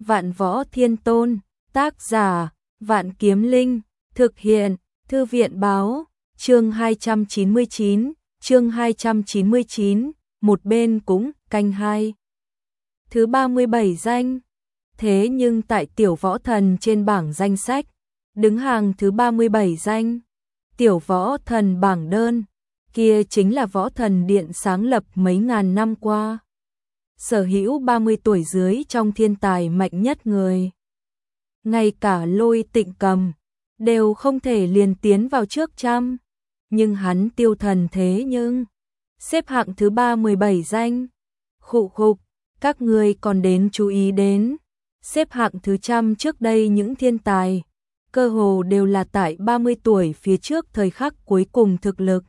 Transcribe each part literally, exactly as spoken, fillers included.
Vạn Võ Thiên Tôn, tác giả, Vạn Kiếm Linh, thực hiện, Thư viện báo, chương hai trăm chín mươi chín, chương hai trăm chín mươi chín, một bên cũng, canh hai. Thứ ba mươi bảy danh. Thế nhưng tại Tiểu Võ Thần trên bảng danh sách, đứng hàng thứ ba mươi bảy danh. Tiểu Võ Thần bảng đơn, kia chính là Võ Thần Điện sáng lập mấy ngàn năm qua. Sở hữu ba mươi tuổi dưới trong thiên tài mạnh nhất người. Ngay cả Lôi Tịnh Cầm đều không thể liền tiến vào trước trăm, nhưng hắn Tiêu Thần thế nhưng xếp hạng thứ ba mươi bảy danh. Khụ khục, các người còn đến chú ý đến, xếp hạng thứ trăm trước đây những thiên tài, cơ hồ đều là tại ba mươi tuổi phía trước thời khắc cuối cùng thực lực.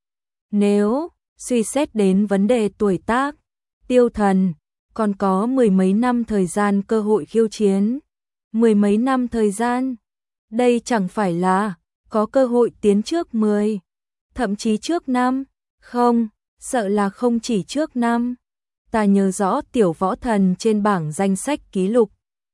Nếu suy xét đến vấn đề tuổi tác, Tiêu Thần còn có mười mấy năm thời gian cơ hội khiêu chiến. Mười mấy năm thời gian, đây chẳng phải là có cơ hội tiến trước mười, thậm chí trước năm, không, sợ là không chỉ trước năm. Ta nhớ rõ Tiểu Võ Thần trên bảng danh sách ký lục,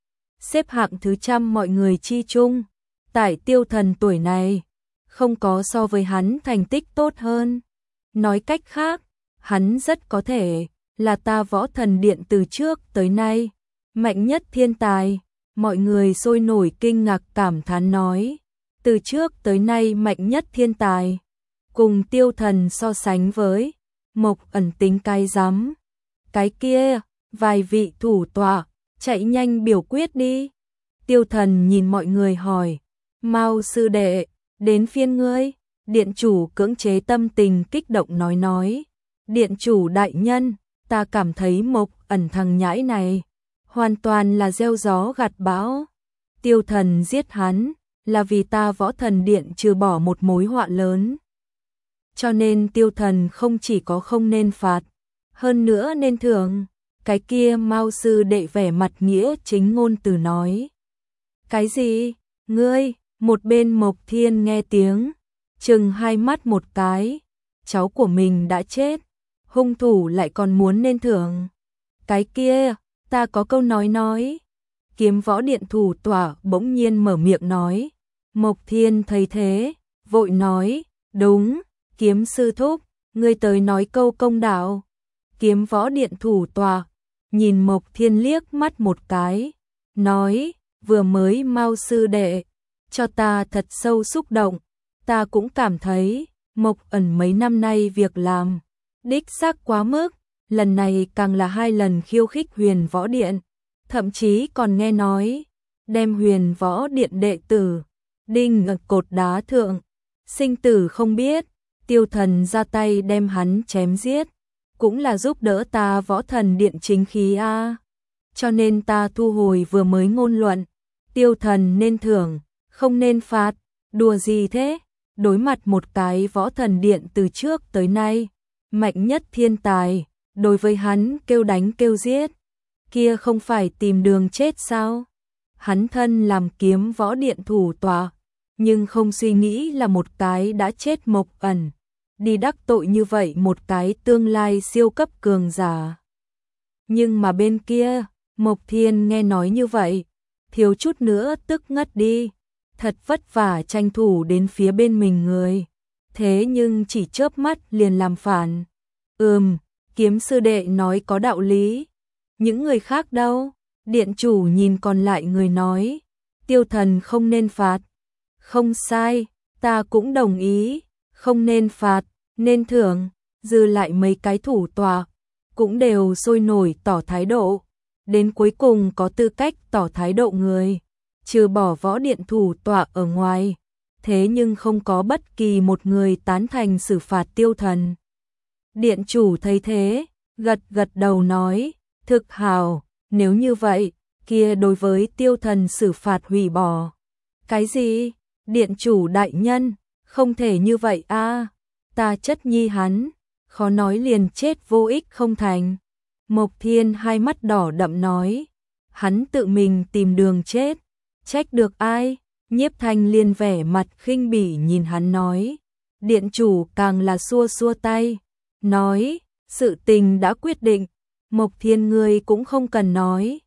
xếp hạng thứ trăm mọi người chi chung, tại Tiêu Thần tuổi này, không có so với hắn thành tích tốt hơn. Nói cách khác, hắn rất có thể là ta Võ Thần Điện từ trước tới nay mạnh nhất thiên tài. Mọi người sôi nổi kinh ngạc cảm thán nói, từ trước tới nay mạnh nhất thiên tài, cùng Tiêu Thần so sánh với, Mộc Ẩn tính cái rắm. Cái kia, vài vị thủ tọa, chạy nhanh biểu quyết đi. Tiêu Thần nhìn mọi người hỏi, Mao sư đệ, đến phiên ngươi. Điện chủ cưỡng chế tâm tình kích động nói nói, điện chủ đại nhân, ta cảm thấy Mộc Ẩn thằng nhãi này hoàn toàn là gieo gió gặt bão. Tiêu Thần giết hắn là vì ta Võ Thần Điện trừ bỏ một mối họa lớn. Cho nên Tiêu Thần không chỉ có không nên phạt, hơn nữa nên thưởng. Cái kia Mao sư đệ vẻ mặt nghĩa chính ngôn từ nói. Cái gì? Ngươi? Một bên Mộc Thiên nghe tiếng, chừng hai mắt một cái, cháu của mình đã chết, hung thủ lại còn muốn nên thưởng. Cái kia, ta có câu nói nói. Kiếm Võ Điện thủ tọa bỗng nhiên mở miệng nói. Mộc Thiên thấy thế, vội nói, đúng, Kiếm sư thúc, ngươi tới nói câu công đạo. Kiếm Võ Điện thủ tọa nhìn Mộc Thiên liếc mắt một cái, nói, vừa mới Mao sư đệ cho ta thật sâu xúc động, ta cũng cảm thấy Mộc Ẩn mấy năm nay việc làm đích xác quá mức, lần này càng là hai lần khiêu khích Huyền Võ Điện, thậm chí còn nghe nói đem Huyền Võ Điện đệ tử đinh ở cột đá thượng, sinh tử không biết. Tiêu Thần ra tay đem hắn chém giết, cũng là giúp đỡ ta Võ Thần Điện chính khí a. Cho nên ta thu hồi vừa mới ngôn luận, Tiêu Thần nên thưởng, không nên phạt. Đùa gì thế? Đối mặt một cái Võ Thần Điện từ trước tới nay mạnh nhất thiên tài, đối với hắn kêu đánh kêu giết, kia không phải tìm đường chết sao? Hắn thân làm Kiếm Võ Điện thủ tọa, nhưng không suy nghĩ là một cái đã chết Mộc Ẩn, đi đắc tội như vậy một cái tương lai siêu cấp cường giả. Nhưng mà bên kia, Mộc Thiên nghe nói như vậy, thiếu chút nữa tức ngất đi, thật vất vả tranh thủ đến phía bên mình người, thế nhưng chỉ chớp mắt liền làm phản. Ừm, Kiếm sư đệ nói có đạo lý. Những người khác đâu? Điện chủ nhìn còn lại người nói, Tiêu Thần không nên phạt. Không sai, ta cũng đồng ý, không nên phạt, nên thưởng. Dư lại mấy cái thủ tọa cũng đều sôi nổi tỏ thái độ. Đến cuối cùng có tư cách tỏ thái độ người, trừ bỏ Võ Điện thủ tọa ở ngoài, thế nhưng không có bất kỳ một người tán thành xử phạt Tiêu Thần. Điện chủ thấy thế, gật gật đầu nói, thực hào, nếu như vậy, kia đối với Tiêu Thần xử phạt hủy bỏ. Cái gì? Điện chủ đại nhân, không thể như vậy a, ta chất nhi hắn, khó nói liền chết vô ích không thành. Mộc Thiên hai mắt đỏ đậm nói, hắn tự mình tìm đường chết, trách được ai? Nhiếp Thanh Liên vẻ mặt khinh bỉ nhìn hắn nói. Điện chủ càng là xua xua tay, nói, sự tình đã quyết định, Mộc Thiên ngươi cũng không cần nói.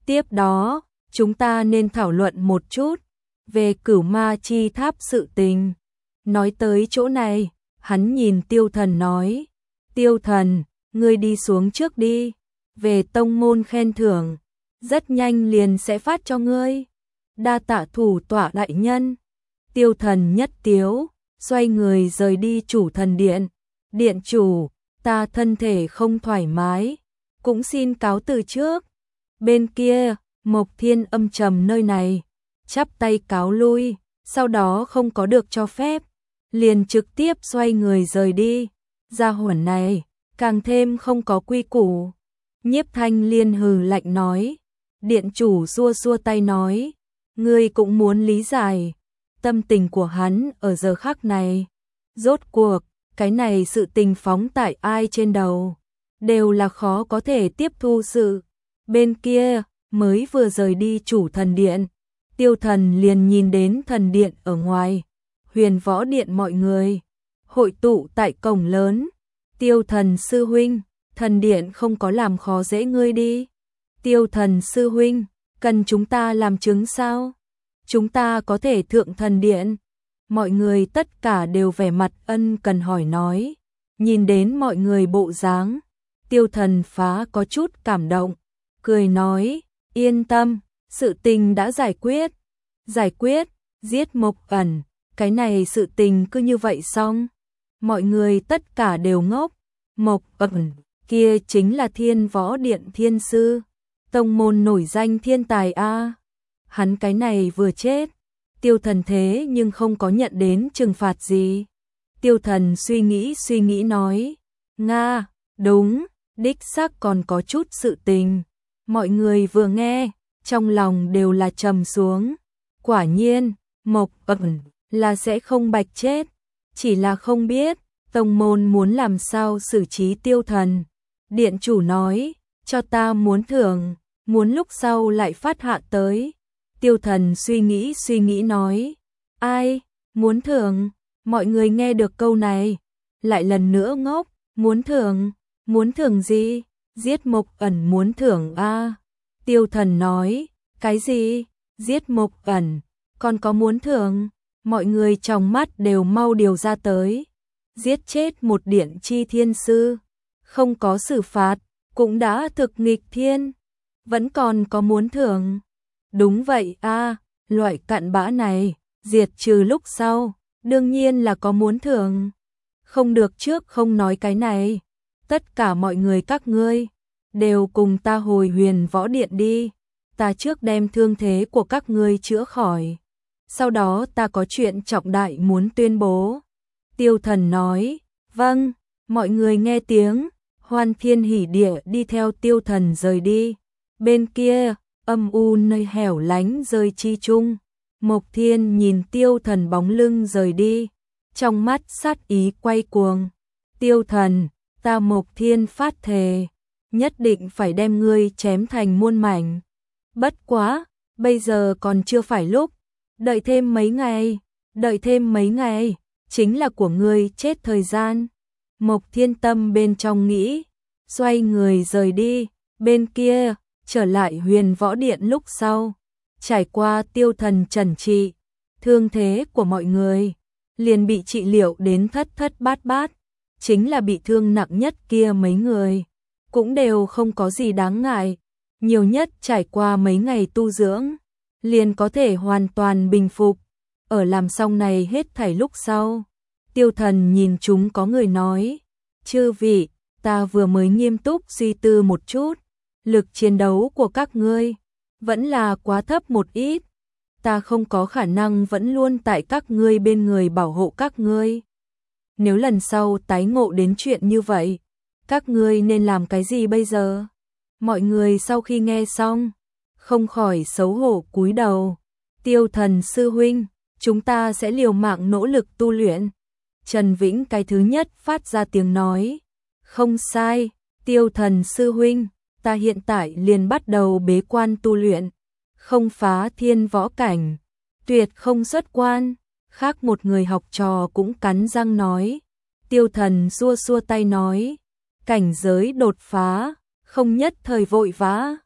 Tiếp đó, chúng ta nên thảo luận một chút về Cửu Ma Chi Tháp sự tình. Nói tới chỗ này, hắn nhìn Tiêu Thần nói, Tiêu Thần, ngươi đi xuống trước đi, về tông môn khen thưởng, rất nhanh liền sẽ phát cho ngươi. Đa tạ thủ tọa đại nhân. Tiêu Thần nhất tiếu, xoay người rời đi chủ thần điện. Điện chủ, ta thân thể không thoải mái, cũng xin cáo từ trước. Bên kia, Mộc Thiên âm trầm nơi này, chắp tay cáo lui, sau đó không có được cho phép, liền trực tiếp xoay người rời đi. Gia hỏa này, càng thêm không có quy củ. Nhiếp Thanh Liên hừ lạnh nói, điện chủ xua xua tay nói, ngươi cũng muốn lý giải tâm tình của hắn ở giờ khắc này. Rốt cuộc, cái này sự tình phóng tại ai trên đầu, đều là khó có thể tiếp thu sự. Bên kia, mới vừa rời đi chủ thần điện, Tiêu Thần liền nhìn đến thần điện ở ngoài, Huyền Võ Điện mọi người hội tụ tại cổng lớn. Tiêu Thần sư huynh, thần điện không có làm khó dễ ngươi đi. Tiêu Thần sư huynh, cần chúng ta làm chứng sao? Chúng ta có thể thượng thần điện. Mọi người tất cả đều vẻ mặt ân cần hỏi nói. Nhìn đến mọi người bộ dáng, Tiêu Thần phá có chút cảm động, cười nói, yên tâm, sự tình đã giải quyết. Giải quyết, giết Mộc Ẩn, cái này sự tình cứ như vậy xong. Mọi người tất cả đều ngốc. Mộc Ẩn, kia chính là Thiên Võ Điện thiên sư, tông môn nổi danh thiên tài a. Hắn cái này vừa chết, Tiêu Thần thế nhưng không có nhận đến trừng phạt gì. Tiêu Thần suy nghĩ suy nghĩ nói, Nga, đúng, đích xác còn có chút sự tình. Mọi người vừa nghe, trong lòng đều là trầm xuống. Quả nhiên, Mộc Ẩn là sẽ không bạch chết, chỉ là không biết tông môn muốn làm sao xử trí Tiêu Thần. Điện chủ nói, cho ta muốn thưởng, muốn lúc sau lại phát hạ tới. Tiêu Thần suy nghĩ suy nghĩ nói, ai, muốn thưởng? Mọi người nghe được câu này, lại lần nữa ngốc, muốn thưởng, muốn thưởng gì? Giết Mộc Ẩn muốn thưởng a. Tiêu Thần nói, cái gì? Giết Mộc Ẩn, còn có muốn thưởng? Mọi người trong mắt đều mau điều ra tới. Giết chết một điện chi thiên sư, không có xử phạt, cũng đã thực nghịch thiên, vẫn còn có muốn thưởng. Đúng vậy a, loại cặn bã này, diệt trừ lúc sau, đương nhiên là có muốn thưởng. Không được trước không nói cái này, tất cả mọi người các ngươi, đều cùng ta hồi Huyền Võ Điện đi, ta trước đem thương thế của các ngươi chữa khỏi, sau đó ta có chuyện trọng đại muốn tuyên bố. Tiêu Thần nói, vâng, mọi người nghe tiếng, hoan thiên hỉ địa đi theo Tiêu Thần rời đi. Bên kia, âm u nơi hẻo lánh rơi chi chung, Mộc Thiên nhìn Tiêu Thần bóng lưng rời đi, trong mắt sát ý quay cuồng. Tiêu Thần, ta Mộc Thiên phát thề, nhất định phải đem ngươi chém thành muôn mảnh. Bất quá, bây giờ còn chưa phải lúc, đợi thêm mấy ngày, đợi thêm mấy ngày, chính là của ngươi chết thời gian. Mộc Thiên tâm bên trong nghĩ, xoay người rời đi. Bên kia, trở lại Huyền Võ Điện lúc sau, trải qua Tiêu Thần trần trị, thương thế của mọi người liền bị trị liệu đến thất thất bát bát, chính là bị thương nặng nhất kia mấy người cũng đều không có gì đáng ngại, nhiều nhất trải qua mấy ngày tu dưỡng liền có thể hoàn toàn bình phục. Ở làm xong này hết thảy lúc sau, Tiêu Thần nhìn chúng có người nói, chư vị, ta vừa mới nghiêm túc suy tư một chút, lực chiến đấu của các ngươi vẫn là quá thấp một ít, ta không có khả năng vẫn luôn tại các ngươi bên người bảo hộ các ngươi. Nếu lần sau tái ngộ đến chuyện như vậy, các ngươi nên làm cái gì bây giờ? Mọi người sau khi nghe xong, không khỏi xấu hổ cúi đầu. Tiêu Thần sư huynh, chúng ta sẽ liều mạng nỗ lực tu luyện. Trần Vĩnh cái thứ nhất phát ra tiếng nói, không sai, Tiêu Thần sư huynh, ta hiện tại liền bắt đầu bế quan tu luyện, không phá thiên võ cảnh, tuyệt không xuất quan. Khác một người học trò cũng cắn răng nói. Tiêu Thần xua xua tay nói, cảnh giới đột phá, không nhất thời vội vã,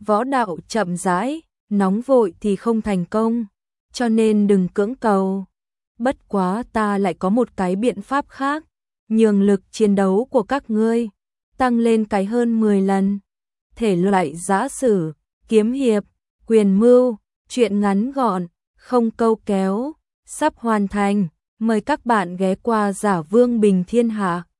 Võ đạo chậm rãi, nóng vội thì không thành công, cho nên đừng cưỡng cầu. Bất quá ta lại có một cái biện pháp khác, nhường lực chiến đấu của các ngươi tăng lên cái hơn mười lần. Thể loại giã sử, kiếm hiệp, quyền mưu, truyện ngắn gọn, không câu kéo, sắp hoàn thành. Mời các bạn ghé qua Giả Vương Bình Thiên Hạ.